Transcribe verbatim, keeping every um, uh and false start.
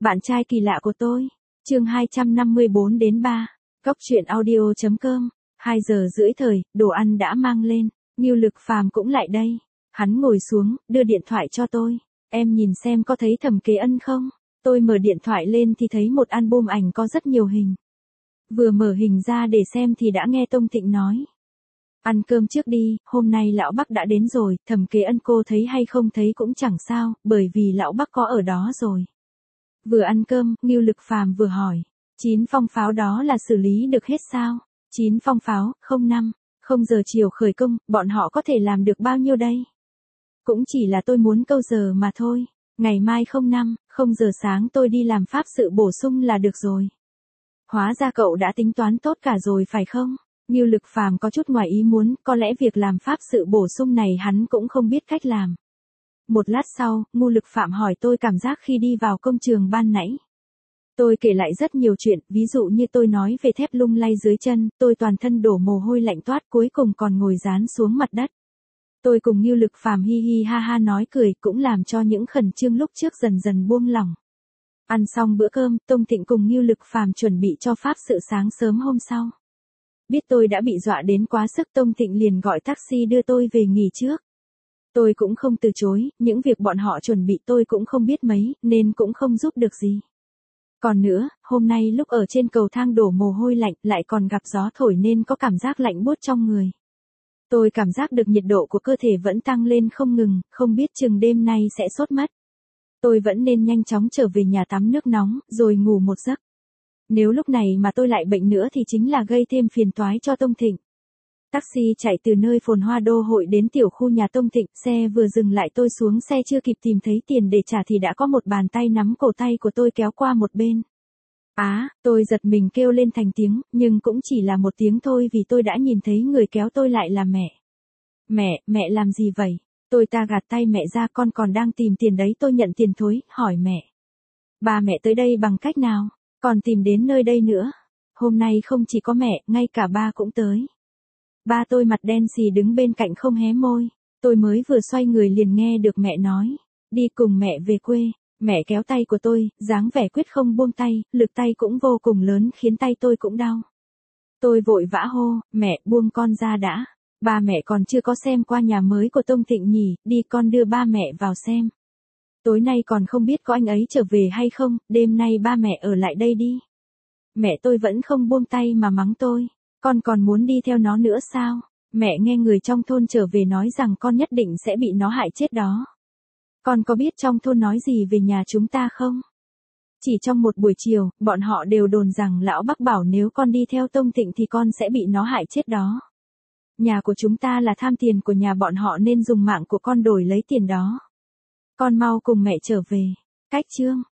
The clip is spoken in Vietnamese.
Bạn trai kỳ lạ của tôi. Chương hai trăm năm mươi bốn đến ba. Cốc truyện audio chấm com. hai giờ rưỡi thời, đồ ăn đã mang lên. Ngưu Lực Phàm cũng lại đây. Hắn ngồi xuống, đưa điện thoại cho tôi. Em nhìn xem có thấy Thẩm Kế Ân không? Tôi mở điện thoại lên thì thấy một album ảnh có rất nhiều hình. Vừa mở hình ra để xem thì đã nghe Tông Thịnh nói. Ăn cơm trước đi, hôm nay lão Bắc đã đến rồi, Thẩm Kế Ân cô thấy hay không thấy cũng chẳng sao, bởi vì lão Bắc có ở đó rồi. Vừa ăn cơm, Ngưu Lực Phàm vừa hỏi, chín phong pháo đó là xử lý được hết sao? chín phong pháo, không năm, không giờ chiều khởi công, bọn họ có thể làm được bao nhiêu đây? Cũng chỉ là tôi muốn câu giờ mà thôi, ngày mai không năm, không giờ sáng tôi đi làm pháp sự bổ sung là được rồi. Hóa ra cậu đã tính toán tốt cả rồi phải không? Ngưu Lực Phàm có chút ngoài ý muốn, có lẽ việc làm pháp sự bổ sung này hắn cũng không biết cách làm. Một lát sau, Ngưu Lực Phạm hỏi tôi cảm giác khi đi vào công trường ban nãy. Tôi kể lại rất nhiều chuyện, ví dụ như tôi nói về thép lung lay dưới chân, tôi toàn thân đổ mồ hôi lạnh toát cuối cùng còn ngồi dán xuống mặt đất. Tôi cùng Ngưu Lực Phàm hi hi ha ha nói cười cũng làm cho những khẩn trương lúc trước dần dần buông lỏng. Ăn xong bữa cơm, Tông Thịnh cùng Ngưu Lực Phàm chuẩn bị cho pháp sự sáng sớm hôm sau. Biết tôi đã bị dọa đến quá sức, Tông Thịnh liền gọi taxi đưa tôi về nghỉ trước. Tôi cũng không từ chối, những việc bọn họ chuẩn bị tôi cũng không biết mấy, nên cũng không giúp được gì. Còn nữa, hôm nay lúc ở trên cầu thang đổ mồ hôi lạnh, lại còn gặp gió thổi nên có cảm giác lạnh buốt trong người. Tôi cảm giác được nhiệt độ của cơ thể vẫn tăng lên không ngừng, không biết chừng đêm nay sẽ sốt mất. Tôi vẫn nên nhanh chóng trở về nhà tắm nước nóng, rồi ngủ một giấc. Nếu lúc này mà tôi lại bệnh nữa thì chính là gây thêm phiền toái cho Tông Thịnh. Taxi chạy từ nơi phồn hoa đô hội đến tiểu khu nhà Tông Thịnh, xe vừa dừng lại tôi xuống xe chưa kịp tìm thấy tiền để trả thì đã có một bàn tay nắm cổ tay của tôi kéo qua một bên. Á, à, tôi giật mình kêu lên thành tiếng, nhưng cũng chỉ là một tiếng thôi vì tôi đã nhìn thấy người kéo tôi lại là mẹ. Mẹ, mẹ làm gì vậy? Tôi ta gạt tay mẹ ra, con còn đang tìm tiền đấy. Tôi nhận tiền thối, hỏi mẹ. Ba mẹ tới đây bằng cách nào? Còn tìm đến nơi đây nữa. Hôm nay không chỉ có mẹ, ngay cả ba cũng tới. Ba tôi mặt đen xì đứng bên cạnh không hé môi. Tôi mới vừa xoay người liền nghe được mẹ nói. Đi cùng mẹ về quê. Mẹ kéo tay của tôi, dáng vẻ quyết không buông tay, lực tay cũng vô cùng lớn khiến tay tôi cũng đau. Tôi vội vã hô, mẹ buông con ra đã. Ba mẹ còn chưa có xem qua nhà mới của Tông Thịnh nhỉ, đi con đưa ba mẹ vào xem. Tối nay còn không biết có anh ấy trở về hay không, đêm nay ba mẹ ở lại đây đi. Mẹ tôi vẫn không buông tay mà mắng tôi. Con còn muốn đi theo nó nữa sao? Mẹ nghe người trong thôn trở về nói rằng con nhất định sẽ bị nó hại chết đó. Con có biết trong thôn nói gì về nhà chúng ta không? Chỉ trong một buổi chiều, bọn họ đều đồn rằng lão Bắc bảo nếu con đi theo Tông Thịnh thì con sẽ bị nó hại chết đó. Nhà của chúng ta là tham tiền của nhà bọn họ nên dùng mạng của con đổi lấy tiền đó. Con mau cùng mẹ trở về. Cách chương.